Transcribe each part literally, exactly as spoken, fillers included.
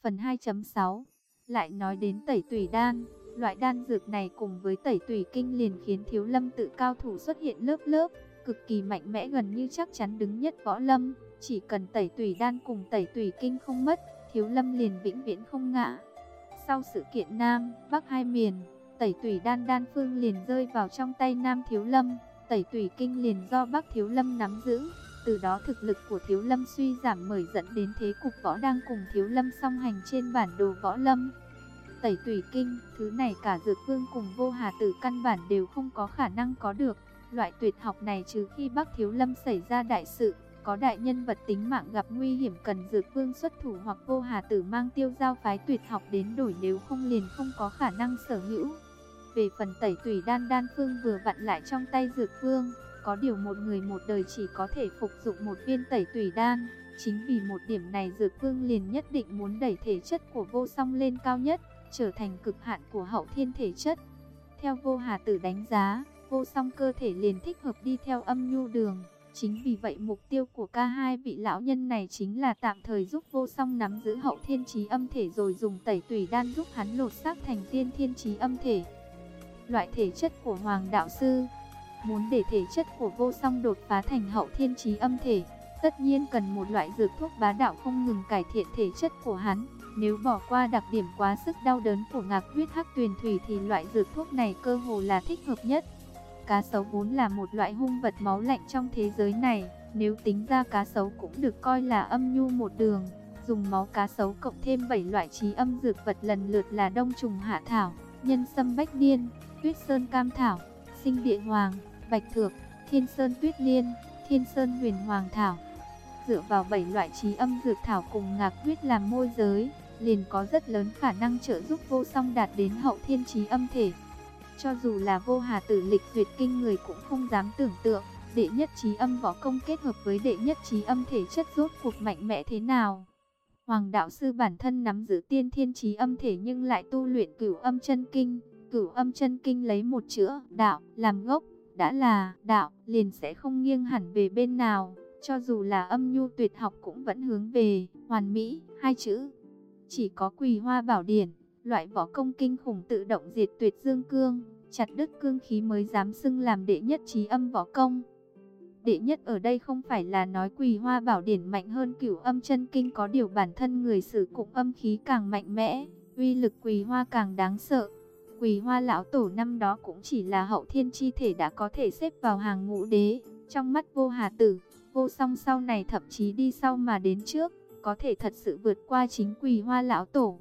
Phần hai chấm sáu. Lại nói đến tẩy tủy đan, loại đan dược này cùng với tẩy tủy kinh liền khiến Thiếu Lâm tự cao thủ xuất hiện lớp lớp, cực kỳ mạnh mẽ, gần như chắc chắn đứng nhất võ lâm. Chỉ cần tẩy tủy đan cùng tẩy tủy kinh không mất, Thiếu Lâm liền vĩnh viễn không ngã. Sau sự kiện Nam, Bắc hai miền, tẩy tủy đan đan phương liền rơi vào trong tay Nam Thiếu Lâm, tẩy tủy kinh liền do Bắc Thiếu Lâm nắm giữ. Từ đó thực lực của Thiếu Lâm suy giảm, mới dẫn đến thế cục võ đang cùng Thiếu Lâm song hành trên bản đồ võ lâm. Tẩy tủy kinh, thứ này cả Dược Vương cùng Vô Hà Tử căn bản đều không có khả năng có được. Loại tuyệt học này trừ khi Bắc Thiếu Lâm xảy ra đại sự, có đại nhân vật tính mạng gặp nguy hiểm cần Dược Vương xuất thủ, hoặc Vô Hà Tử mang Tiêu Giao phái tuyệt học đến đổi, nếu không liền không có khả năng sở hữu. Về phần tẩy tủy đan, đan phương vừa vặn lại trong tay Dược Vương. Có điều một người một đời chỉ có thể phục dụng một viên tẩy tủy đan. Chính vì một điểm này, Dược Vương liền nhất định muốn đẩy thể chất của Vô Song lên cao nhất, trở thành cực hạn của hậu thiên thể chất. Theo Vô Hà Tử đánh giá, Vô Song cơ thể liền thích hợp đi theo âm nhu đường. Chính vì vậy mục tiêu của cả hai vị lão nhân này chính là tạm thời giúp Vô Song nắm giữ hậu thiên chí âm thể, rồi dùng tẩy tủy đan giúp hắn lột xác thành tiên thiên chí âm thể. Loại thể chất của Hoàng đạo sư, muốn để thể chất của Vô Song đột phá thành hậu thiên chí âm thể, tất nhiên cần một loại dược thuốc bá đạo không ngừng cải thiện thể chất của hắn. Nếu bỏ qua đặc điểm quá sức đau đớn của ngạc huyết hắc tuyền thủy thì loại dược thuốc này cơ hồ là thích hợp nhất. Cá sấu vốn là một loại hung vật máu lạnh trong thế giới này, nếu tính ra cá sấu cũng được coi là âm nhu một đường. Dùng máu cá sấu cộng thêm bảy loại chí âm dược vật lần lượt là đông trùng hạ thảo, nhân sâm bách niên, tuyết sơn cam thảo, sinh địa hoàng, bạch thược, thiên sơn tuyết liên, thiên sơn huyền hoàng thảo. Dựa vào bảy loại chí âm dược thảo cùng ngạc huyết làm môi giới, liền có rất lớn khả năng trợ giúp Vô Song đạt đến hậu thiên chí âm thể. Cho dù là Vô Hà Tử lịch duyệt kinh người cũng không dám tưởng tượng, đệ nhất chí âm võ công kết hợp với đệ nhất chí âm thể chất rốt cuộc mạnh mẽ thế nào. Hoàng đạo sư bản thân nắm giữ tiên thiên chí âm thể nhưng lại tu luyện Cửu Âm Chân Kinh. Cửu Âm Chân Kinh lấy một chữa đạo làm gốc, đã là đạo liền sẽ không nghiêng hẳn về bên nào, cho dù là âm nhu tuyệt học cũng vẫn hướng về hoàn mỹ hai chữ. Chỉ có Quỳ Hoa Bảo Điển, loại võ công kinh khủng tự động diệt tuyệt dương cương, chặt đứt cương khí mới dám xưng làm đệ nhất chí âm võ công. Đệ nhất ở đây không phải là nói Quỳ Hoa Bảo Điển mạnh hơn Cửu Âm Chân Kinh, có điều bản thân người sử dụng âm khí càng mạnh mẽ, uy lực Quỳ Hoa càng đáng sợ. Quỳ Hoa lão tổ năm đó cũng chỉ là hậu thiên chi thể đã có thể xếp vào hàng ngũ đế, trong mắt Vô Hà Tử, Vô Song sau này thậm chí đi sau mà đến trước, có thể thật sự vượt qua chính Quỳ Hoa lão tổ.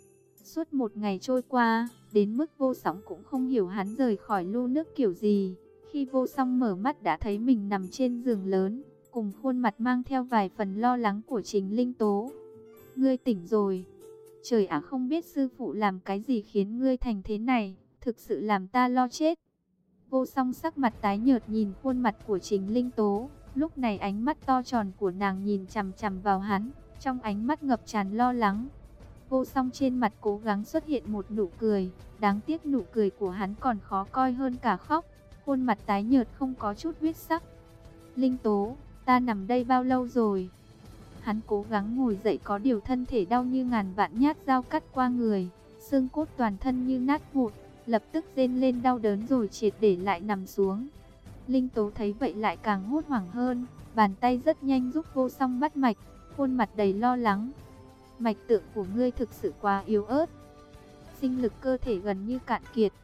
Suốt một ngày trôi qua, đến mức Vô Song cũng không hiểu hắn rời khỏi lu nước kiểu gì. Khi Vô Song mở mắt đã thấy mình nằm trên giường lớn, cùng khuôn mặt mang theo vài phần lo lắng của Trình Linh Tố. Ngươi tỉnh rồi. Trời ạ, không biết sư phụ làm cái gì khiến ngươi thành thế này, thực sự làm ta lo chết. Vô Song sắc mặt tái nhợt nhìn khuôn mặt của Trình Linh Tố, lúc này ánh mắt to tròn của nàng nhìn chằm chằm vào hắn, trong ánh mắt ngập tràn lo lắng. Vô Song trên mặt cố gắng xuất hiện một nụ cười, đáng tiếc nụ cười của hắn còn khó coi hơn cả khóc, khuôn mặt tái nhợt không có chút huyết sắc. Linh Tố, ta nằm đây bao lâu rồi? Hắn cố gắng ngồi dậy, có điều thân thể đau như ngàn vạn nhát dao cắt qua người, xương cốt toàn thân như nát vụn, lập tức rên lên đau đớn rồi triệt để lại nằm xuống. Linh Tố thấy vậy lại càng hốt hoảng hơn, bàn tay rất nhanh giúp Vô Song bắt mạch, khuôn mặt đầy lo lắng. Mạch tượng của ngươi thực sự quá yếu ớt, sinh lực cơ thể gần như cạn kiệt.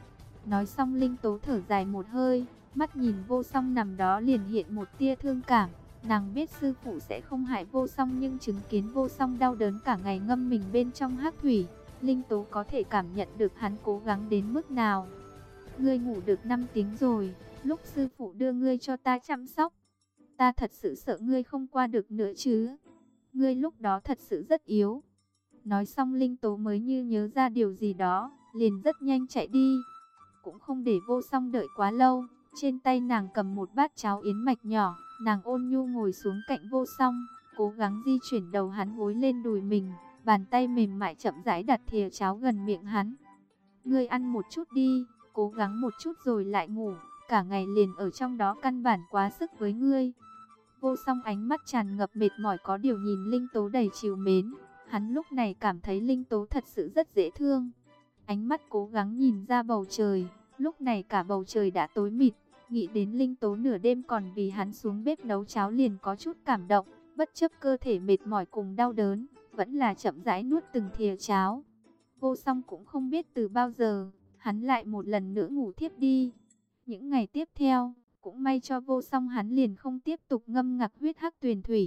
Nói xong Linh Tố thở dài một hơi, mắt nhìn Vô Song nằm đó liền hiện một tia thương cảm. Nàng biết sư phụ sẽ không hại Vô Song, nhưng chứng kiến Vô Song đau đớn cả ngày ngâm mình bên trong hắc thủy, Linh Tố có thể cảm nhận được hắn cố gắng đến mức nào. Ngươi ngủ được năm tiếng rồi, lúc sư phụ đưa ngươi cho ta chăm sóc, ta thật sự sợ ngươi không qua được nữa chứ. Ngươi lúc đó thật sự rất yếu. Nói xong Linh Tố mới như nhớ ra điều gì đó, liền rất nhanh chạy đi. Cũng không để Vô Song đợi quá lâu, trên tay nàng cầm một bát cháo yến mạch nhỏ, nàng ôn nhu ngồi xuống cạnh Vô Song, cố gắng di chuyển đầu hắn gối lên đùi mình, bàn tay mềm mại chậm rãi đặt thìa cháo gần miệng hắn. Ngươi ăn một chút đi, cố gắng một chút rồi lại ngủ, cả ngày liền ở trong đó căn bản quá sức với ngươi. Vô Song ánh mắt tràn ngập mệt mỏi, có điều nhìn Linh Tố đầy trìu mến, Hắn lúc này cảm thấy Linh Tố thật sự rất dễ thương. Ánh mắt cố gắng nhìn ra bầu trời, lúc này cả bầu trời đã tối mịt. Nghĩ đến Linh Tố nửa đêm còn vì hắn xuống bếp nấu cháo liền có chút cảm động, bất chấp cơ thể mệt mỏi cùng đau đớn, vẫn là chậm rãi nuốt từng thìa cháo. Vô Song cũng không biết từ bao giờ, hắn lại một lần nữa ngủ thiếp đi. Những ngày tiếp theo, cũng may cho Vô Song hắn liền không tiếp tục ngâm ngặc huyết hắc tuyền thủy.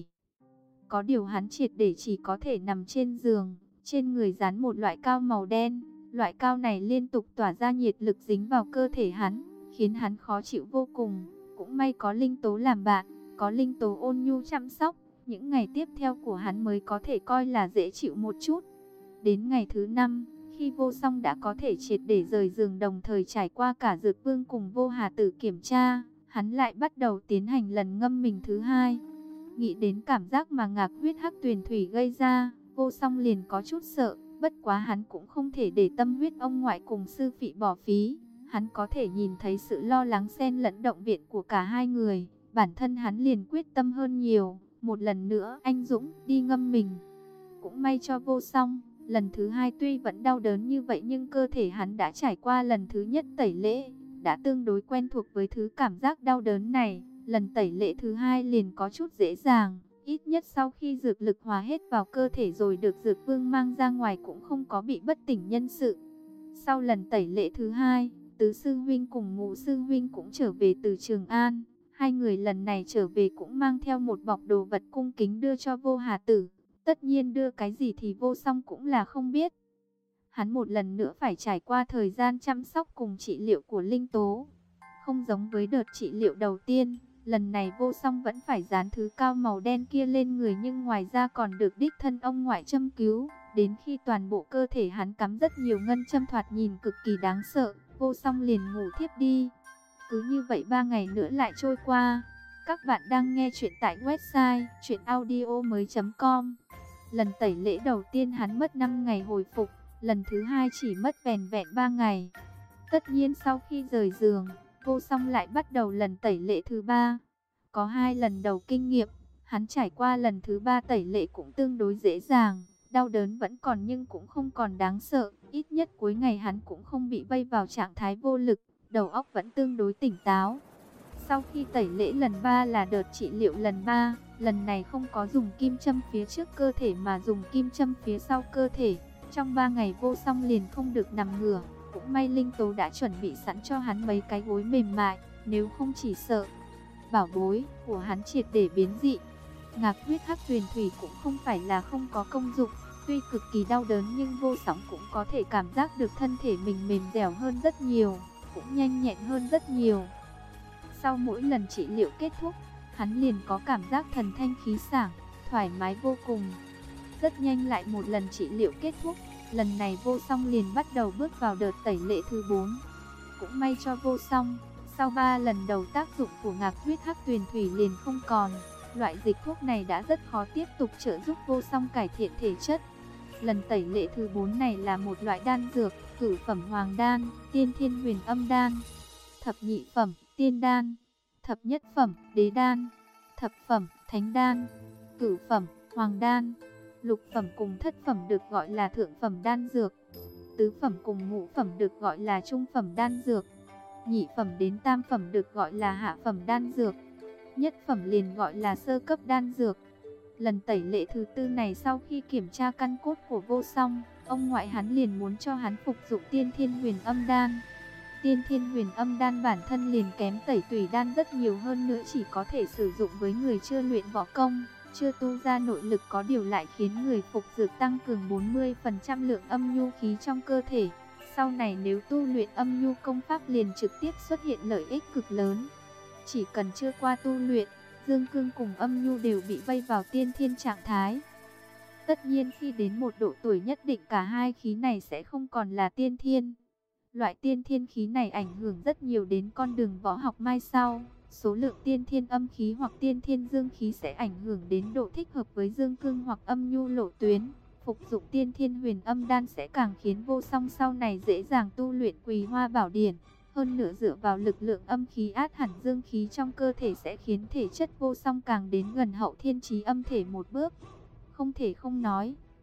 Có điều hắn triệt để chỉ có thể nằm trên giường, trên người dán một loại cao màu đen. Loại cao này liên tục tỏa ra nhiệt lực dính vào cơ thể hắn, khiến hắn khó chịu vô cùng. Cũng may có Linh Tố làm bạn, có Linh Tố ôn nhu chăm sóc, những ngày tiếp theo của hắn mới có thể coi là dễ chịu một chút. Đến ngày thứ năm, khi Vô Song đã có thể triệt để rời giường đồng thời trải qua cả Dược Vương cùng Vô Hà Tử kiểm tra, hắn lại bắt đầu tiến hành lần ngâm mình thứ hai. Nghĩ đến cảm giác mà ngạc huyết hắc tuyền thủy gây ra, Vô Song liền có chút sợ. Bất quá hắn cũng không thể để tâm huyết ông ngoại cùng sư phỉ bỏ phí. Hắn có thể nhìn thấy sự lo lắng xen lẫn động viện của cả hai người. Bản thân hắn liền quyết tâm hơn nhiều. Một lần nữa anh dũng đi ngâm mình. Cũng may cho Vô Song, lần thứ hai tuy vẫn đau đớn như vậy nhưng cơ thể hắn đã trải qua lần thứ nhất tẩy lễ, đã tương đối quen thuộc với thứ cảm giác đau đớn này. Lần tẩy lễ thứ hai liền có chút dễ dàng. Ít nhất sau khi dược lực hòa hết vào cơ thể rồi được Dược Vương mang ra ngoài cũng không có bị bất tỉnh nhân sự. Sau lần tẩy lễ thứ hai, Tứ Sư Huynh cùng Ngũ Sư Huynh cũng trở về từ Trường An. Hai người lần này trở về cũng mang theo một bọc đồ vật cung kính đưa cho Vô Hà Tử. Tất nhiên đưa cái gì thì Vô Song cũng là không biết. Hắn một lần nữa phải trải qua thời gian chăm sóc cùng trị liệu của Linh Tố. Không giống với đợt trị liệu đầu tiên. Lần này Vô Song vẫn phải dán thứ cao màu đen kia lên người nhưng ngoài ra còn được đích thân ông ngoại châm cứu. Đến khi toàn bộ cơ thể hắn cắm rất nhiều ngân châm thoạt nhìn cực kỳ đáng sợ, Vô Song liền ngủ thiếp đi. Cứ như vậy ba ngày nữa lại trôi qua. Các bạn đang nghe chuyện tại website truyện audio mới chấm com. Lần tẩy lễ đầu tiên hắn mất năm ngày hồi phục, lần thứ hai chỉ mất vẻn vẹn ba ngày. Tất nhiên sau khi rời giường, Vô Song lại bắt đầu lần tẩy lễ thứ ba. Có hai lần đầu kinh nghiệm, hắn trải qua lần thứ ba tẩy lễ cũng tương đối dễ dàng. Đau đớn vẫn còn nhưng cũng không còn đáng sợ. Ít nhất cuối ngày hắn cũng không bị vây vào trạng thái vô lực, đầu óc vẫn tương đối tỉnh táo. Sau khi tẩy lễ lần ba là đợt trị liệu lần ba. Lần này không có dùng kim châm phía trước cơ thể mà dùng kim châm phía sau cơ thể. Trong ba ngày Vô Song liền không được nằm ngửa. Cũng may Linh Tố đã chuẩn bị sẵn cho hắn mấy cái gối mềm mại, nếu không chỉ sợ bảo bối của hắn triệt để biến dị. Ngạc huyết hắc tuyền thủy cũng không phải là không có công dụng, tuy cực kỳ đau đớn nhưng Vô Song cũng có thể cảm giác được thân thể mình mềm dẻo hơn rất nhiều, cũng nhanh nhẹn hơn rất nhiều. Sau mỗi lần trị liệu kết thúc, hắn liền có cảm giác thần thanh khí sảng, thoải mái vô cùng. Rất nhanh lại một lần trị liệu kết thúc. Lần này Vô Song liền bắt đầu bước vào đợt tẩy lễ thứ bốn. Cũng may cho Vô Song, sau ba lần đầu tác dụng của ngạc huyết hắc tuyền thủy liền không còn. Loại dịch thuốc này đã rất khó tiếp tục trợ giúp Vô Song cải thiện thể chất. Lần tẩy lễ thứ bốn này là một loại đan dược, cửu phẩm hoàng đan, tiên thiên huyền âm đan, thập nhị phẩm tiên đan, thập nhất phẩm đế đan, thập phẩm thánh đan, cửu phẩm hoàng đan. Lục phẩm cùng thất phẩm được gọi là thượng phẩm đan dược. Tứ phẩm cùng ngũ phẩm được gọi là trung phẩm đan dược. Nhị phẩm đến tam phẩm được gọi là hạ phẩm đan dược. Nhất phẩm liền gọi là sơ cấp đan dược. Lần tẩy lễ thứ tư này sau khi kiểm tra căn cốt của Vô Song, ông ngoại hắn liền muốn cho hắn phục dụng tiên thiên huyền âm đan. Tiên thiên huyền âm đan bản thân liền kém tẩy tùy đan rất nhiều, hơn nữa chỉ có thể sử dụng với người chưa luyện võ công, chưa tu ra nội lực, có điều lại khiến người phục dược tăng cường bốn mươi phần trăm lượng âm nhu khí trong cơ thể. Sau này nếu tu luyện âm nhu công pháp liền trực tiếp xuất hiện lợi ích cực lớn. Chỉ cần chưa qua tu luyện, dương cương cùng âm nhu đều bị vây vào tiên thiên trạng thái. Tất nhiên khi đến một độ tuổi nhất định cả hai khí này sẽ không còn là tiên thiên. Loại tiên thiên khí này ảnh hưởng rất nhiều đến con đường võ học mai sau. Số lượng tiên thiên âm khí hoặc tiên thiên dương khí sẽ ảnh hưởng đến độ thích hợp với dương cương hoặc âm nhu lộ tuyến. Phục dụng tiên thiên huyền âm đan sẽ càng khiến Vô Song sau này dễ dàng tu luyện Quỳ Hoa Bảo Điển. Hơn nữa dựa vào lực lượng âm khí át hẳn dương khí trong cơ thể sẽ khiến thể chất Vô Song càng đến gần hậu thiên chí âm thể một bước. Không thể không nói,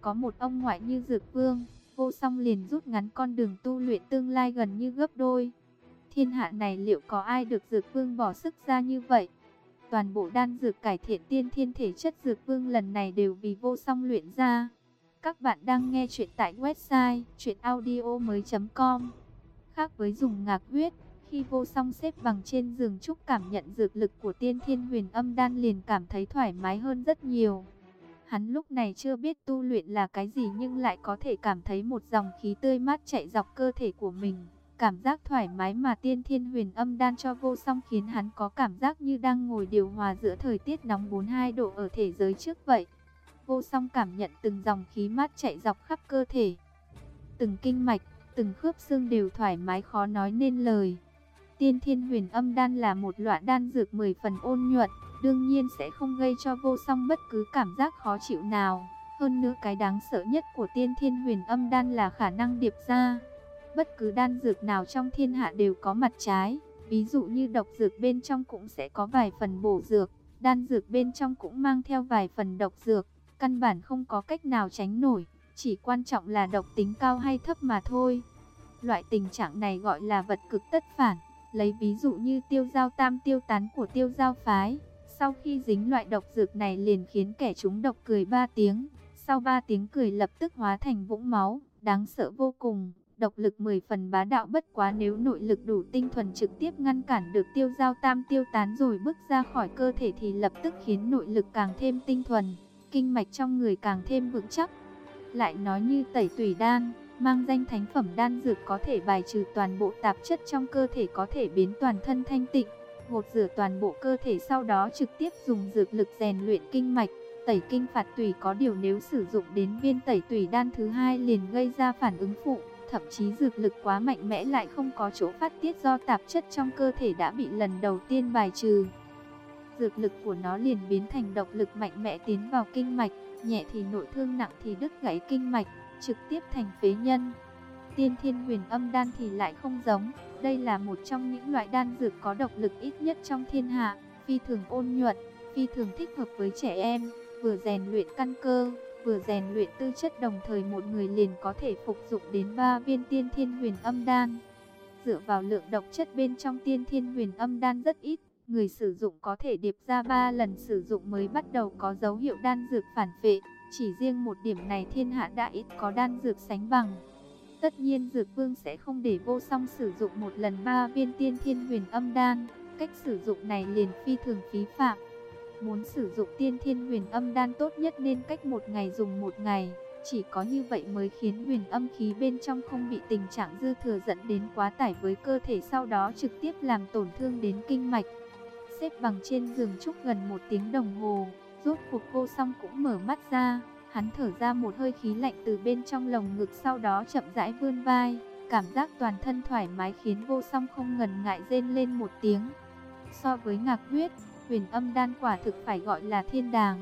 có một ông ngoại như Dược Vương, Vô Song liền rút ngắn con đường tu luyện tương lai gần như gấp đôi. Thiên hạ này liệu có ai được Dược Vương bỏ sức ra như vậy? Toàn bộ đan dược cải thiện tiên thiên thể chất Dược Vương lần này đều vì Vô Song luyện ra. Các bạn đang nghe chuyện tại website truyện audio mới chấm com. Khác với dùng ngạc huyết, khi Vô Song xếp bằng trên giường trúc cảm nhận dược lực của tiên thiên huyền âm đan liền cảm thấy thoải mái hơn rất nhiều. Hắn lúc này chưa biết tu luyện là cái gì nhưng lại có thể cảm thấy một dòng khí tươi mát chạy dọc cơ thể của mình. Cảm giác thoải mái mà tiên thiên huyền âm đan cho Vô Song khiến hắn có cảm giác như đang ngồi điều hòa giữa thời tiết nóng bốn mươi hai độ ở thế giới trước vậy. Vô Song cảm nhận từng dòng khí mát chạy dọc khắp cơ thể. Từng kinh mạch, từng khớp xương đều thoải mái khó nói nên lời. Tiên thiên huyền âm đan là một loại đan dược mười phần ôn nhuận, đương nhiên sẽ không gây cho Vô Song bất cứ cảm giác khó chịu nào. Hơn nữa cái đáng sợ nhất của tiên thiên huyền âm đan là khả năng điệp ra. Bất cứ đan dược nào trong thiên hạ đều có mặt trái, ví dụ như độc dược bên trong cũng sẽ có vài phần bổ dược, đan dược bên trong cũng mang theo vài phần độc dược, căn bản không có cách nào tránh nổi, chỉ quan trọng là độc tính cao hay thấp mà thôi. Loại tình trạng này gọi là vật cực tất phản, lấy ví dụ như tiêu giao tam tiêu tán của tiêu giao phái, sau khi dính loại độc dược này liền khiến kẻ chúng độc cười ba tiếng, sau ba tiếng cười lập tức hóa thành vũng máu, đáng sợ vô cùng. Độc lực mười phần bá đạo, bất quá nếu nội lực đủ tinh thuần trực tiếp ngăn cản được tiêu giao tam tiêu tán rồi bước ra khỏi cơ thể thì lập tức khiến nội lực càng thêm tinh thuần, kinh mạch trong người càng thêm vững chắc. Lại nói như tẩy tủy đan, mang danh thánh phẩm đan dược có thể bài trừ toàn bộ tạp chất trong cơ thể, có thể biến toàn thân thanh tịnh, gột rửa toàn bộ cơ thể, sau đó trực tiếp dùng dược lực rèn luyện kinh mạch, tẩy kinh phạt tủy. Có điều nếu sử dụng đến viên tẩy tủy đan thứ hai liền gây ra phản ứng phụ. Thậm chí dược lực quá mạnh mẽ lại không có chỗ phát tiết do tạp chất trong cơ thể đã bị lần đầu tiên bài trừ. Dược lực của nó liền biến thành độc lực mạnh mẽ tiến vào kinh mạch, nhẹ thì nội thương, nặng thì đứt gãy kinh mạch, trực tiếp thành phế nhân. Tiên thiên huyền âm đan thì lại không giống, đây là một trong những loại đan dược có độc lực ít nhất trong thiên hạ, phi thường ôn nhuận, phi thường thích hợp với trẻ em, vừa rèn luyện căn cơ, vừa rèn luyện tư chất, đồng thời một người liền có thể phục dụng đến ba viên tiên thiên huyền âm đan. Dựa vào lượng độc chất bên trong tiên thiên huyền âm đan rất ít, người sử dụng có thể điệp ra ba lần sử dụng mới bắt đầu có dấu hiệu đan dược phản phệ. Chỉ riêng một điểm này thiên hạ đã ít có đan dược sánh bằng. Tất nhiên Dược Vương sẽ không để Vô Song sử dụng một lần ba viên tiên thiên huyền âm đan, cách sử dụng này liền phi thường phí phạm. Muốn sử dụng tiên thiên huyền âm đan tốt nhất nên cách một ngày dùng một ngày, chỉ có như vậy mới khiến huyền âm khí bên trong không bị tình trạng dư thừa dẫn đến quá tải với cơ thể, sau đó trực tiếp làm tổn thương đến kinh mạch. Xếp bằng trên giường trúc gần một tiếng đồng hồ, rốt cuộc Vô Song cũng mở mắt ra, hắn thở ra một hơi khí lạnh từ bên trong lồng ngực, sau đó chậm rãi vươn vai, cảm giác toàn thân thoải mái khiến Vô Song không ngần ngại rên lên một tiếng. So với ngạc huyết, huyền âm đan quả thực phải gọi là thiên đàng.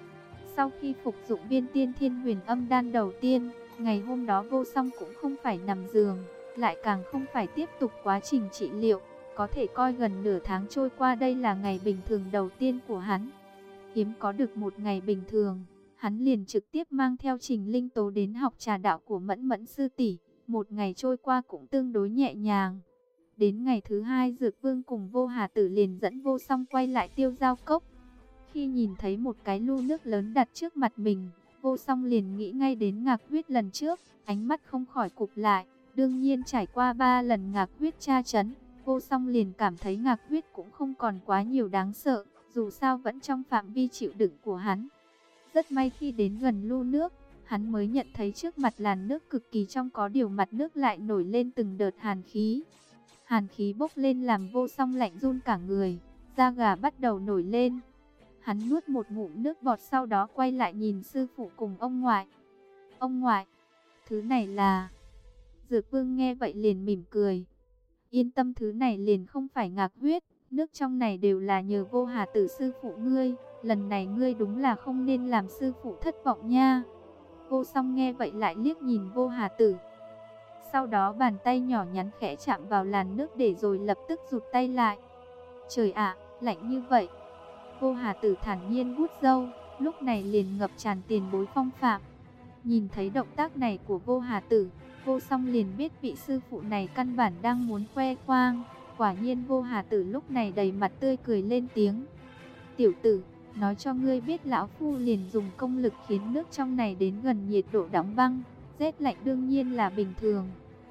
Sau khi phục dụng viên tiên thiên huyền âm đan đầu tiên, ngày hôm đó Vô Song cũng không phải nằm giường, lại càng không phải tiếp tục quá trình trị liệu, có thể coi gần nửa tháng trôi qua, đây là ngày bình thường đầu tiên của hắn. Hiếm có được một ngày bình thường, hắn liền trực tiếp mang theo Trình Linh Tố đến học trà đạo của Mẫn Mẫn sư tỷ, một ngày trôi qua cũng tương đối nhẹ nhàng. Đến ngày thứ hai, Dược Vương cùng Vô Hà Tử liền dẫn Vô Song quay lại Tiêu Giao Cốc. Khi nhìn thấy một cái lu nước lớn đặt trước mặt mình, Vô Song liền nghĩ ngay đến ngạc huyết lần trước, ánh mắt không khỏi cụp lại. Đương nhiên trải qua ba lần ngạc huyết tra chấn, Vô Song liền cảm thấy ngạc huyết cũng không còn quá nhiều đáng sợ, dù sao vẫn trong phạm vi chịu đựng của hắn. Rất may khi đến gần lu nước, hắn mới nhận thấy trước mặt làn nước cực kỳ trong, có điều mặt nước lại nổi lên từng đợt hàn khí. Hàn khí bốc lên làm Vô Song lạnh run cả người, da gà bắt đầu nổi lên. Hắn nuốt một ngụm nước bọt, sau đó quay lại nhìn sư phụ cùng ông ngoại. Ông ngoại, thứ này là... Dược Vương nghe vậy liền mỉm cười. Yên tâm, thứ này liền không phải ngạc huyết, nước trong này đều là nhờ Vô Hà Tử sư phụ ngươi. Lần này ngươi đúng là không nên làm sư phụ thất vọng nha. Vô Song nghe vậy lại liếc nhìn Vô Hà Tử. Sau đó bàn tay nhỏ nhắn khẽ chạm vào làn nước để rồi lập tức rụt tay lại. Trời ạ, lạnh như vậy. Vô Hà Tử thản nhiên vuốt râu, lúc này liền ngập tràn tiền bối phong phạm. Nhìn thấy động tác này của Vô Hà Tử, Vô Song liền biết vị sư phụ này căn bản đang muốn khoe khoang. Quả nhiên Vô Hà Tử lúc này đầy mặt tươi cười lên tiếng. Tiểu tử, nói cho ngươi biết lão phu liền dùng công lực khiến nước trong này đến gần nhiệt độ đóng băng, rét lạnh đương nhiên là bình thường.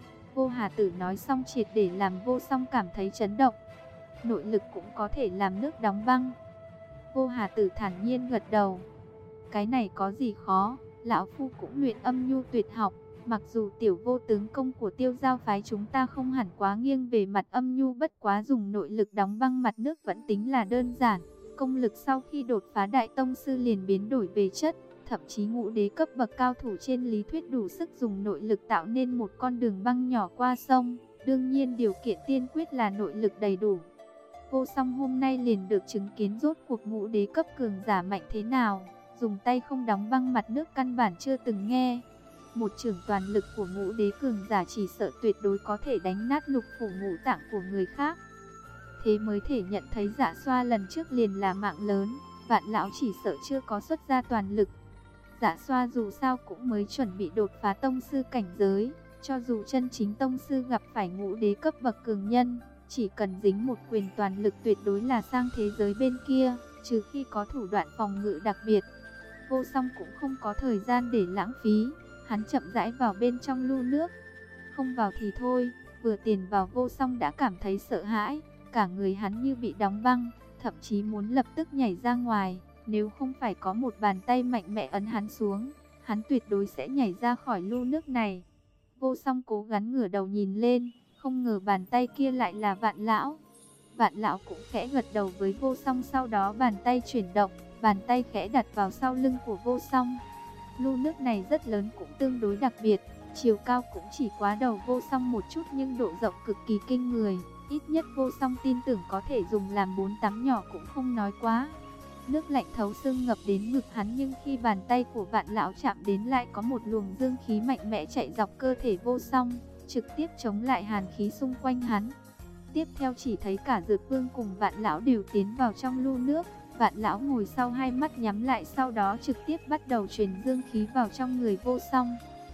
Vô Hà Tử nói xong triệt để làm Vô Song cảm thấy chấn động. Nội lực cũng có thể làm nước đóng băng. Vô Hà Tử thản nhiên gật đầu. Cái này có gì khó, lão phu cũng luyện âm nhu tuyệt học. Mặc dù tiểu vô tướng công của Tiêu Giao phái chúng ta không hẳn quá nghiêng về mặt âm nhu, bất quá dùng nội lực đóng băng mặt nước vẫn tính là đơn giản. Công lực sau khi đột phá đại tông sư liền biến đổi về chất, thậm chí ngũ đế cấp bậc cao thủ trên lý thuyết đủ sức dùng nội lực tạo nên một con đường băng nhỏ qua sông. Đương nhiên điều kiện tiên quyết là nội lực đầy đủ. Vô Song hôm nay liền được chứng kiến rốt cuộc ngũ đế cấp cường giả mạnh thế nào, dùng tay không đóng băng mặt nước căn bản chưa từng nghe. Một chưởng toàn lực của ngũ đế cường giả chỉ sợ tuyệt đối có thể đánh nát lục phủ ngũ tạng của người khác. Thế mới thể nhận thấy Dạ Xoa lần trước liền là mạng lớn, Vạn lão chỉ sợ chưa có xuất ra toàn lực. Dạ Xoa dù sao cũng mới chuẩn bị đột phá tông sư cảnh giới, cho dù chân chính tông sư gặp phải ngũ đế cấp bậc cường nhân, chỉ cần dính một quyền toàn lực tuyệt đối là sang thế giới bên kia, trừ khi có thủ đoạn phòng ngự đặc biệt. Vô Song cũng không có thời gian để lãng phí, hắn chậm rãi vào bên trong lu nước. Không vào thì thôi, vừa tiền vào Vô Song đã cảm thấy sợ hãi, cả người hắn như bị đóng băng, thậm chí muốn lập tức nhảy ra ngoài. Nếu không phải có một bàn tay mạnh mẽ ấn hắn xuống, hắn tuyệt đối sẽ nhảy ra khỏi lu nước này. Vô Song cố gắng ngửa đầu nhìn lên, không ngờ bàn tay kia lại là Vạn lão. Vạn lão cũng khẽ gật đầu với Vô Song, sau đó bàn tay chuyển động, bàn tay khẽ đặt vào sau lưng của Vô Song. Lu nước này rất lớn cũng tương đối đặc biệt, chiều cao cũng chỉ quá đầu Vô Song một chút nhưng độ rộng cực kỳ kinh người. Ít nhất Vô Song tin tưởng có thể dùng làm bồn tắm nhỏ cũng không nói quá. Nước lạnh thấu xương ngập đến ngực hắn, nhưng khi bàn tay của Vạn lão chạm đến lại có một luồng dương khí mạnh mẽ chạy dọc cơ thể Vô Song, trực tiếp chống lại hàn khí xung quanh hắn. Tiếp theo chỉ thấy cả Dược Vương cùng Vạn lão đều tiến vào trong lu nước. Vạn lão ngồi sau, hai mắt nhắm lại, sau đó trực tiếp bắt đầu truyền dương khí vào trong người Vô Song.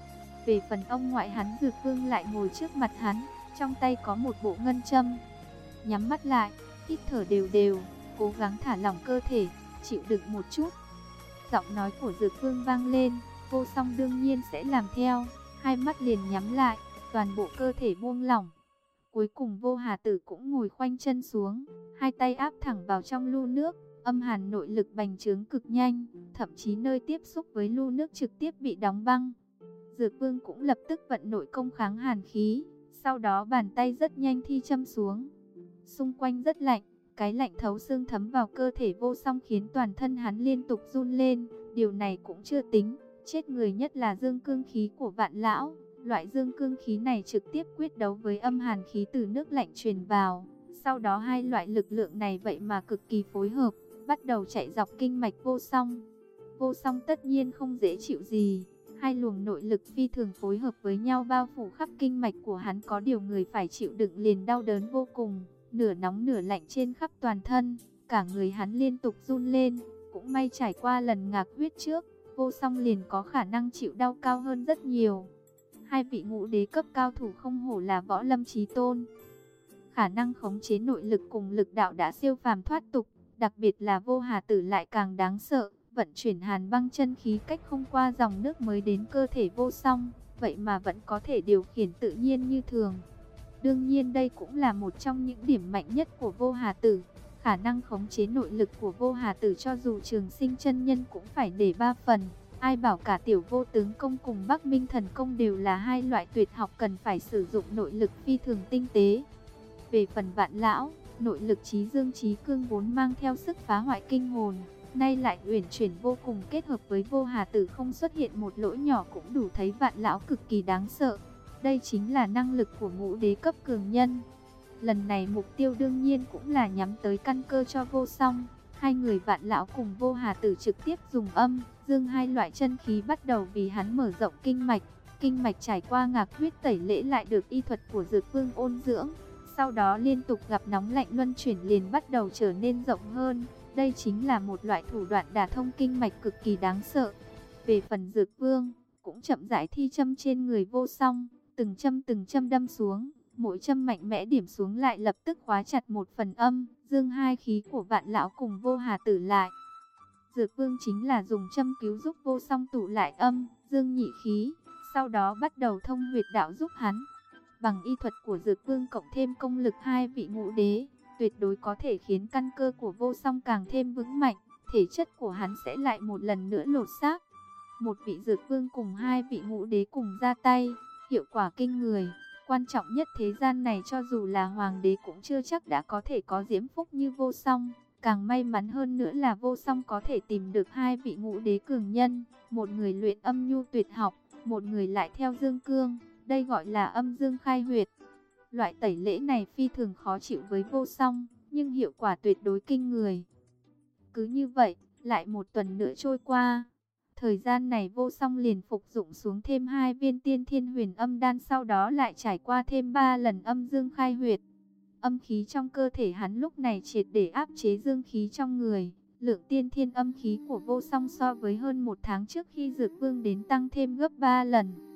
Về phần ông ngoại hắn, Dược Vương lại ngồi trước mặt hắn, trong tay có một bộ ngân châm. Nhắm mắt lại, hít thở đều đều, cố gắng thả lỏng cơ thể, chịu đựng một chút. Giọng nói của Dược Vương vang lên, Vô Song đương nhiên sẽ làm theo, hai mắt liền nhắm lại, toàn bộ cơ thể buông lỏng. Cuối cùng Vô Hà Tử cũng ngồi khoanh chân xuống, hai tay áp thẳng vào trong lu nước, âm hàn nội lực bành trướng cực nhanh, thậm chí nơi tiếp xúc với lu nước trực tiếp bị đóng băng. Dược Vương cũng lập tức vận nội công kháng hàn khí, sau đó bàn tay rất nhanh thi châm xuống. Xung quanh rất lạnh, cái lạnh thấu xương thấm vào cơ thể Vô Song khiến toàn thân hắn liên tục run lên. Điều này cũng chưa tính, chết người nhất là dương cương khí của Vạn lão. Loại dương cương khí này trực tiếp quyết đấu với âm hàn khí từ nước lạnh truyền vào. Sau đó hai loại lực lượng này vậy mà cực kỳ phối hợp, bắt đầu chạy dọc kinh mạch Vô Song. Vô Song tất nhiên không dễ chịu gì. Hai luồng nội lực phi thường phối hợp với nhau bao phủ khắp kinh mạch của hắn, có điều người phải chịu đựng liền đau đớn vô cùng, nửa nóng nửa lạnh trên khắp toàn thân, cả người hắn liên tục run lên. Cũng may trải qua lần ngạc huyết trước, Vô Song liền có khả năng chịu đau cao hơn rất nhiều. Hai vị ngũ đế cấp cao thủ không hổ là võ lâm chí tôn, khả năng khống chế nội lực cùng lực đạo đã siêu phàm thoát tục, đặc biệt là Vô Hà Tử lại càng đáng sợ. Vận chuyển hàn băng chân khí cách không qua dòng nước mới đến cơ thể Vô Song, vậy mà vẫn có thể điều khiển tự nhiên như thường. Đương nhiên đây cũng là một trong những điểm mạnh nhất của Vô Hà Tử. Khả năng khống chế nội lực của Vô Hà Tử cho dù Trường Sinh chân nhân cũng phải để ba phần. Ai bảo cả Tiểu Vô Tướng công cùng Bắc Minh Thần công đều là hai loại tuyệt học cần phải sử dụng nội lực phi thường tinh tế. Về phần Vạn lão, nội lực trí dương trí cương vốn mang theo sức phá hoại kinh hồn, nay lại uyển chuyển vô cùng, kết hợp với Vô Hà Tử không xuất hiện một lỗi nhỏ cũng đủ thấy Vạn lão cực kỳ đáng sợ. Đây chính là năng lực của ngũ đế cấp cường nhân. Lần này mục tiêu đương nhiên cũng là nhắm tới căn cơ cho Vô Song. Hai người Vạn lão cùng Vô Hà Tử trực tiếp dùng âm, dương hai loại chân khí bắt đầu vì hắn mở rộng kinh mạch. Kinh mạch trải qua ngạc huyết tẩy lễ lại được y thuật của Dược Vương ôn dưỡng. Sau đó liên tục gặp nóng lạnh luân chuyển liền bắt đầu trở nên rộng hơn. Đây chính là một loại thủ đoạn đả thông kinh mạch cực kỳ đáng sợ. Về phần Dược Vương, cũng chậm rãi thi châm trên người Vô Song, từng châm từng châm đâm xuống, mỗi châm mạnh mẽ điểm xuống lại lập tức khóa chặt một phần âm dương hai khí của Vạn Lão cùng Vô Hà Tử lại. Dược Vương chính là dùng châm cứu giúp Vô Song tụ lại âm dương nhị khí, sau đó bắt đầu thông huyệt đạo giúp hắn. Bằng y thuật của Dược Vương cộng thêm công lực hai vị ngũ đế, tuyệt đối có thể khiến căn cơ của Vô Song càng thêm vững mạnh, thể chất của hắn sẽ lại một lần nữa lột xác. Một vị Dược Vương cùng hai vị ngũ đế cùng ra tay, hiệu quả kinh người. Quan trọng nhất thế gian này cho dù là hoàng đế cũng chưa chắc đã có thể có diễm phúc như Vô Song. Càng may mắn hơn nữa là Vô Song có thể tìm được hai vị ngũ đế cường nhân, một người luyện âm nhu tuyệt học, một người lại theo dương cương, đây gọi là âm dương khai huyệt. Loại tẩy lễ này phi thường khó chịu với Vô Song, nhưng hiệu quả tuyệt đối kinh người. Cứ như vậy, lại một tuần nữa trôi qua. Thời gian này Vô Song liền phục dụng xuống thêm hai viên tiên thiên huyền âm đan, sau đó lại trải qua thêm ba lần âm dương khai huyệt. Âm khí trong cơ thể hắn lúc này triệt để áp chế dương khí trong người. Lượng tiên thiên âm khí của Vô Song so với hơn một tháng trước khi Dược Vương đến tăng thêm gấp ba lần.